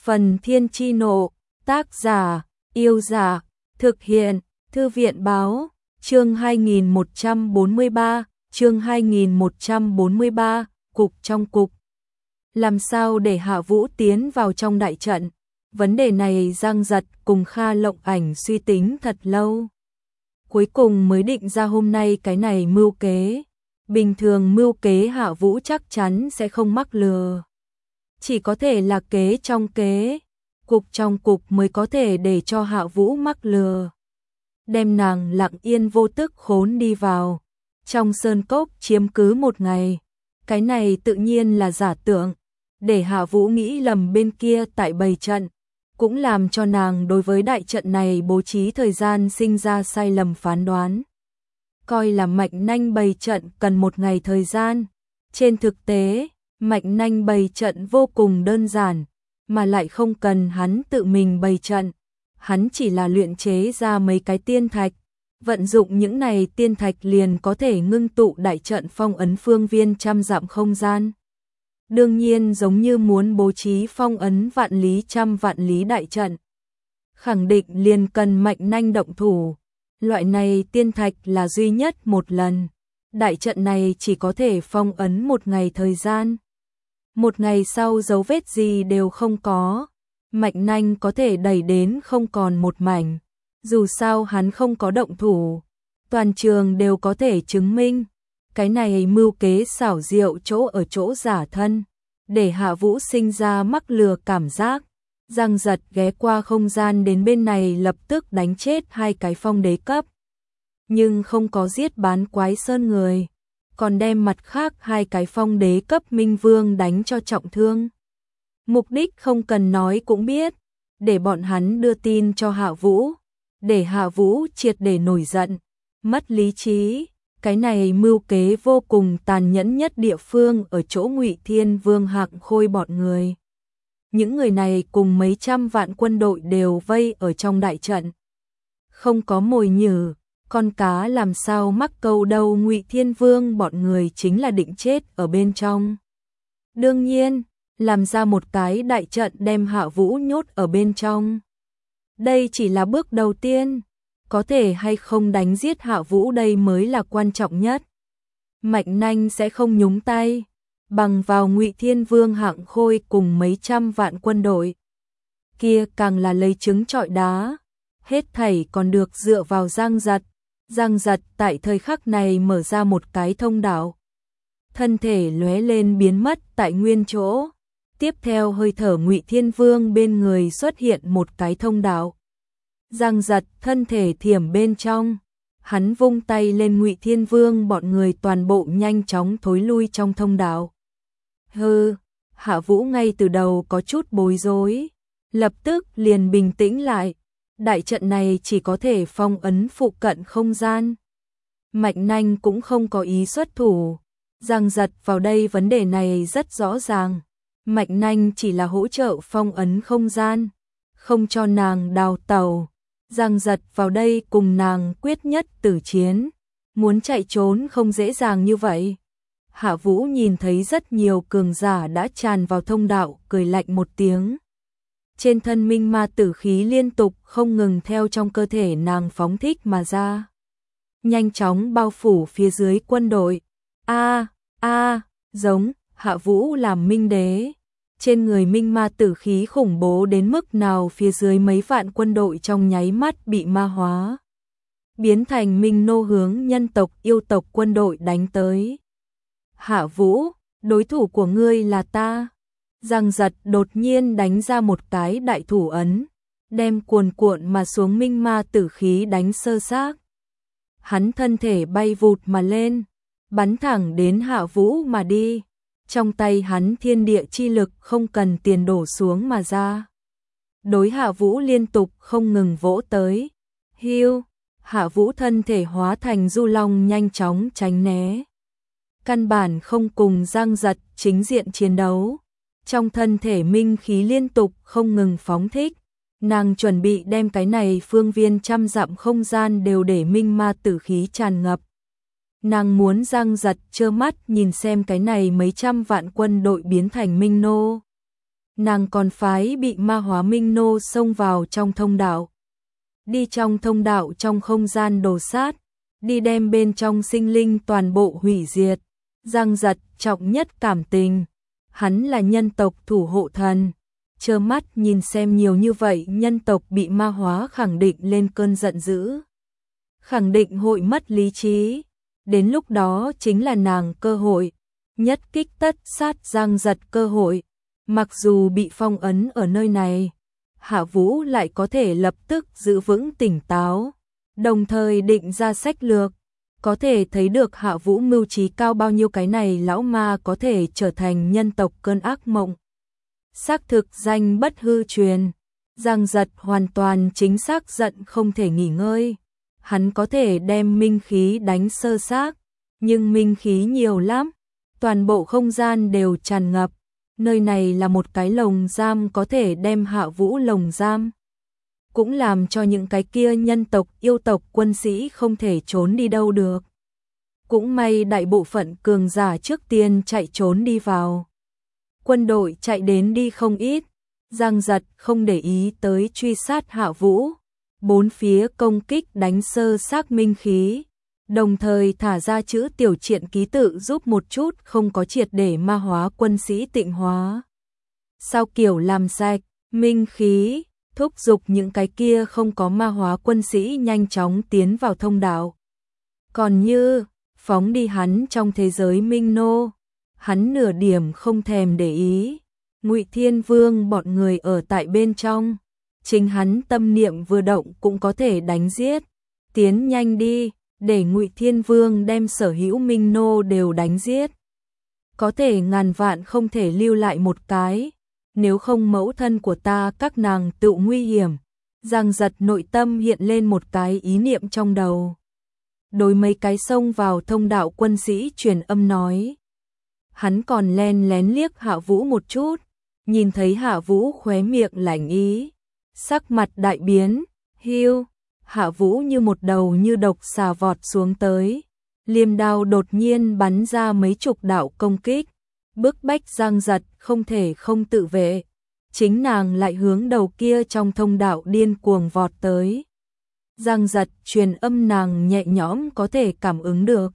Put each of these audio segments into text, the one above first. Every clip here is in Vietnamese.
Phần Thiên Chi Nộ, tác giả, Yêu Giả, thực hiện, Thư viện Báo, chương 2143, cục trong cục. Làm sao để Hạ Vũ tiến vào trong đại trận? Vấn đề này Giang Giật cùng Kha Lộng Ảnh suy tính thật lâu. Cuối cùng mới định ra hôm nay cái này mưu kế. Bình thường mưu kế Hạ Vũ chắc chắn sẽ không mắc lừa. Chỉ có thể là kế trong kế, cục trong cục mới có thể để cho Hạ Vũ mắc lừa. Đem nàng lặng yên vô tức khốn đi vào. Trong sơn cốc chiếm cứ một ngày. Cái này tự nhiên là giả tưởng. Để Hạ Vũ nghĩ lầm bên kia tại bày trận. Cũng làm cho nàng đối với đại trận này bố trí thời gian sinh ra sai lầm phán đoán. Coi là Mạch Nanh bày trận cần một ngày thời gian. Trên thực tế, Mạch Nanh bày trận vô cùng đơn giản, mà lại không cần hắn tự mình bày trận. Hắn chỉ là luyện chế ra mấy cái tiên thạch, vận dụng những này tiên thạch liền có thể ngưng tụ đại trận phong ấn phương viên trăm dặm không gian. Đương nhiên giống như muốn bố trí phong ấn vạn lý trăm vạn lý đại trận, khẳng định liền cần Mạch Nanh động thủ. Loại này tiên thạch là duy nhất một lần. Đại trận này chỉ có thể phong ấn một ngày thời gian. Một ngày sau dấu vết gì đều không có. Mạch Nanh có thể đẩy đến không còn một mảnh. Dù sao hắn không có động thủ. Toàn trường đều có thể chứng minh. Cái này mưu kế xảo diệu chỗ ở chỗ giả thân. Để Hạ Vũ sinh ra mắc lừa cảm giác. Giang Giật ghé qua không gian đến bên này lập tức đánh chết hai cái phong đế cấp. Nhưng không có giết bán quái sơn người. Còn đem mặt khác hai cái phong đế cấp minh vương đánh cho trọng thương. Mục đích không cần nói cũng biết. Để bọn hắn đưa tin cho Hạ Vũ. Để Hạ Vũ triệt để nổi giận. Mất lý trí. Cái này mưu kế vô cùng tàn nhẫn nhất địa phương ở chỗ Ngụy Thiên Vương Hạng Khôi bọn người. Những người này cùng mấy trăm vạn quân đội đều vây ở trong đại trận. Không có mồi nhử, con cá làm sao mắc câu đâu. Ngụy Thiên Vương bọn người chính là định chết ở bên trong. Đương nhiên, làm ra một cái đại trận đem Hạ Vũ nhốt ở bên trong. Đây chỉ là bước đầu tiên. Có thể hay không đánh giết Hạ Vũ đây mới là quan trọng nhất. Mạch Nanh sẽ không nhúng tay. Bằng vào Ngụy Thiên Vương Hạng Khôi cùng mấy trăm vạn quân đội. Kia càng là lấy trứng trọi đá. Hết thảy còn được dựa vào Giang Giật. Giang Giật tại thời khắc này mở ra một cái thông đạo. Thân thể lóe lên biến mất tại nguyên chỗ. Tiếp theo hơi thở Ngụy Thiên Vương bên người xuất hiện một cái thông đạo. Giang Giật thân thể thiểm bên trong. Hắn vung tay lên, Ngụy Thiên Vương bọn người toàn bộ nhanh chóng thối lui trong thông đạo. Hạ Vũ ngay từ đầu có chút bối rối, lập tức liền bình tĩnh lại. Đại trận này chỉ có thể phong ấn phụ cận không gian. Mạch Nanh cũng không có ý xuất thủ. Giang Giật vào đây vấn đề này rất rõ ràng. Mạch Nanh chỉ là hỗ trợ phong ấn không gian, không cho nàng đào tẩu. Giang Giật vào đây cùng nàng quyết nhất tử chiến. Muốn chạy trốn không dễ dàng như vậy. Hạ Vũ nhìn thấy rất nhiều cường giả đã tràn vào thông đạo, cười lạnh một tiếng. Trên thân minh ma tử khí liên tục không ngừng theo trong cơ thể nàng phóng thích mà ra. Nhanh chóng bao phủ phía dưới quân đội. Giống Hạ Vũ làm minh đế. Trên người minh ma tử khí khủng bố đến mức nào phía dưới mấy vạn quân đội trong nháy mắt bị ma hóa. Biến thành minh nô hướng nhân tộc yêu tộc quân đội đánh tới. Hạ Vũ, đối thủ của ngươi là ta. Giang Giật đột nhiên đánh ra một cái đại thủ ấn, đem cuồn cuộn mà xuống minh ma tử khí đánh sơ xác. Hắn thân thể bay vụt mà lên, bắn thẳng đến Hạ Vũ mà đi. Trong tay hắn thiên địa chi lực không cần tiền đổ xuống mà ra. Đối Hạ Vũ liên tục không ngừng vỗ tới. Hạ Vũ thân thể hóa thành du long nhanh chóng tránh né. Căn bản không cùng Giang Giật chính diện chiến đấu. Trong thân thể minh khí liên tục không ngừng phóng thích. Nàng chuẩn bị đem cái này phương viên trăm dặm không gian đều để minh ma tử khí tràn ngập. Nàng muốn Giang Giật trơ mắt nhìn xem cái này mấy trăm vạn quân đội biến thành minh nô. nàng còn phái bị ma hóa Minh Nô xông vào trong thông đạo. Đi trong thông đạo trong không gian đồ sát, đi đem bên trong sinh linh toàn bộ hủy diệt. Giang Giật trọng nhất cảm tình, hắn là nhân tộc thủ hộ thần, trơ mắt nhìn xem nhiều như vậy nhân tộc bị ma hóa khẳng định lên cơn giận dữ. Khẳng định hội mất lý trí, đến lúc đó chính là nàng cơ hội, nhất kích tất sát Giang Giật cơ hội. Mặc dù bị phong ấn ở nơi này, Hạ Vũ lại có thể lập tức giữ vững tỉnh táo, đồng thời định ra sách lược. Có thể thấy được Hạ Vũ mưu trí cao bao nhiêu, cái này lão ma có thể trở thành nhân tộc cơn ác mộng. Xác thực danh bất hư truyền, Giang Giật hoàn toàn chính xác giận không thể nghỉ ngơi. Hắn có thể đem minh khí đánh sơ xác, nhưng minh khí nhiều lắm, toàn bộ không gian đều tràn ngập. Nơi này là một cái lồng giam, có thể đem Hạ Vũ lồng giam, cũng làm cho những cái kia nhân tộc yêu tộc quân sĩ không thể trốn đi đâu được. Cũng may đại bộ phận cường giả trước tiên chạy trốn đi vào. Quân đội chạy đến đi không ít, Giang Giật không để ý tới truy sát Hạ Vũ, bốn phía công kích đánh sơ xác minh khí, đồng thời thả ra chữ tiểu triện ký tự giúp một chút không có triệt để ma hóa quân sĩ tịnh hóa. Sao kiểu làm sạch minh khí, thúc giục những cái kia không có ma hóa quân sĩ nhanh chóng tiến vào thông đạo. Còn như phóng đi hắn trong thế giới Minh Nô, hắn nửa điểm không thèm để ý. Ngụy Thiên Vương bọn người ở tại bên trong, chính hắn tâm niệm vừa động cũng có thể đánh giết. Tiến nhanh đi, để Ngụy Thiên Vương đem sở hữu Minh Nô đều đánh giết. Có thể ngàn vạn không thể lưu lại một cái, nếu không mẫu thân của ta các nàng tự nguy hiểm. Giang Giật nội tâm hiện lên một cái ý niệm trong đầu. Đối mấy cái xông vào thông đạo quân sĩ truyền âm nói. Hắn còn len lén liếc Hạ Vũ một chút, nhìn thấy Hạ Vũ khóe miệng lạnh ý, sắc mặt đại biến, hiu. Hạ Vũ như một đầu như độc xà vọt xuống tới, liềm đao đột nhiên bắn ra mấy chục đạo công kích, bức bách Giang Giật không thể không tự vệ. Chính nàng lại hướng đầu kia trong thông đạo điên cuồng vọt tới. Giang Giật truyền âm nàng nhẹ nhõm có thể cảm ứng được.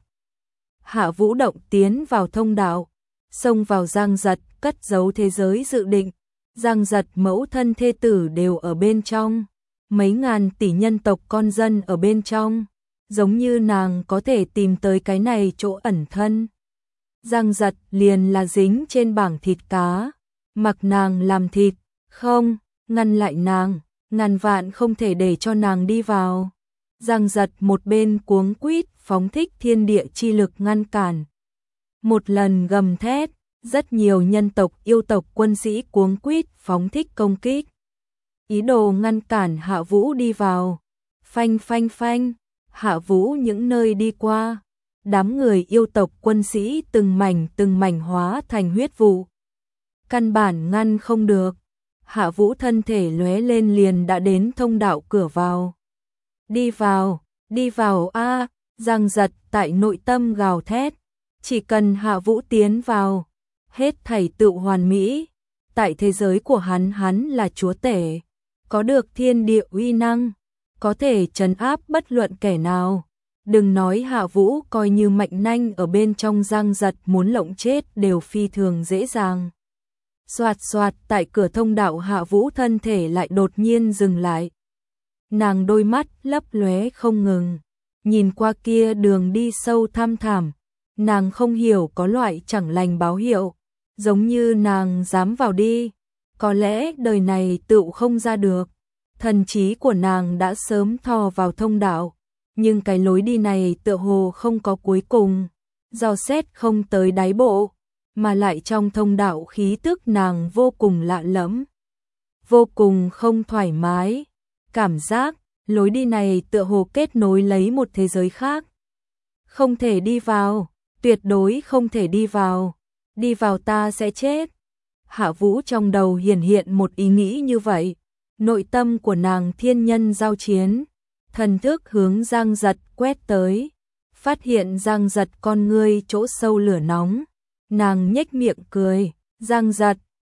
Hạ Vũ động tiến vào thông đạo, xông vào Giang Giật cất giấu thế giới dự định. Giang Giật mẫu thân thê tử đều ở bên trong, mấy ngàn tỷ nhân tộc con dân ở bên trong, giống như nàng có thể tìm tới cái này chỗ ẩn thân. Giang Giật liền là dính trên bảng thịt cá, mặc nàng làm thịt, không, ngăn lại nàng, ngàn vạn không thể để cho nàng đi vào. Giang Giật một bên cuống quýt phóng thích thiên địa chi lực ngăn cản. Một lần gầm thét, rất nhiều nhân tộc yêu tộc quân sĩ cuống quýt phóng thích công kích, ý đồ ngăn cản Hạ Vũ đi vào. Phanh phanh phanh, Hạ Vũ những nơi đi qua, đám người yêu tộc quân sĩ từng mảnh hóa thành huyết vụ. Căn bản ngăn không được. Hạ Vũ thân thể lóe lên liền đã đến thông đạo cửa vào. Đi vào a, Giang Giật tại nội tâm gào thét, chỉ cần Hạ Vũ tiến vào, hết thảy tự hoàn mỹ. Tại thế giới của hắn là chúa tể, có được thiên địa uy năng, có thể trấn áp bất luận kẻ nào. Đừng nói Hạ Vũ coi như mạnh nanh ở bên trong, Giang Giật muốn lộng chết đều phi thường dễ dàng. Xoạt xoạt, tại cửa thông đạo Hạ Vũ thân thể lại đột nhiên dừng lại. Nàng đôi mắt lấp lóe không ngừng, nhìn qua kia đường đi sâu thăm thẳm, nàng không hiểu có loại chẳng lành báo hiệu, giống như nàng dám vào đi, có lẽ đời này tựu không ra được. Thần trí của nàng đã sớm thò vào thông đạo, nhưng cái lối đi này tựa hồ không có cuối cùng, dò xét không tới đáy bộ, mà lại trong thông đạo khí tức nàng vô cùng lạ lẫm, vô cùng không thoải mái, cảm giác lối đi này tựa hồ kết nối lấy một thế giới khác. Không thể đi vào, tuyệt đối không thể đi vào ta sẽ chết. Hạ Vũ trong đầu hiện một ý nghĩ như vậy, nội tâm của nàng thiên nhân giao chiến, thần thức hướng Giang Giật quét tới, phát hiện Giang Giật con ngươi chỗ sâu lửa nóng, nàng nhếch miệng cười, Giang Giật,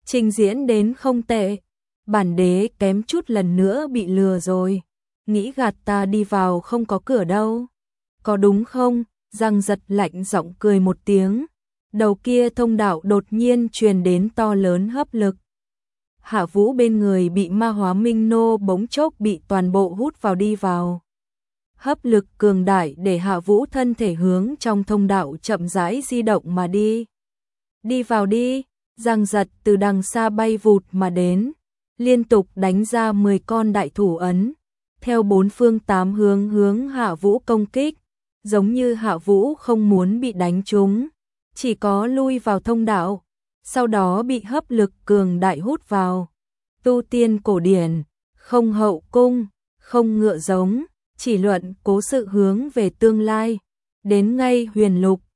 Trình diễn đến không tệ. Bản đế kém chút lần nữa bị lừa rồi. Nghĩ gạt ta đi vào không có cửa đâu. Có đúng không? Giang Giật lạnh giọng cười một tiếng. Đầu kia thông đạo đột nhiên truyền đến to lớn hấp lực. Hạ Vũ bên người bị ma hóa minh nô bỗng chốc bị toàn bộ hút vào đi vào. Hấp lực cường đại để Hạ Vũ thân thể hướng trong thông đạo chậm rãi di động mà đi. Đi vào đi, Giang Giật từ đằng xa bay vụt mà đến, liên tục đánh ra 10 con đại thủ ấn, theo bốn phương tám hướng hướng Hạ Vũ công kích, giống như Hạ Vũ không muốn bị đánh trúng, chỉ có lui vào thông đạo, sau đó bị hấp lực cường đại hút vào. Tu tiên cổ điển, không hậu cung, không ngựa giống, chỉ luận cố sự hướng về tương lai, đến ngay huyền lục,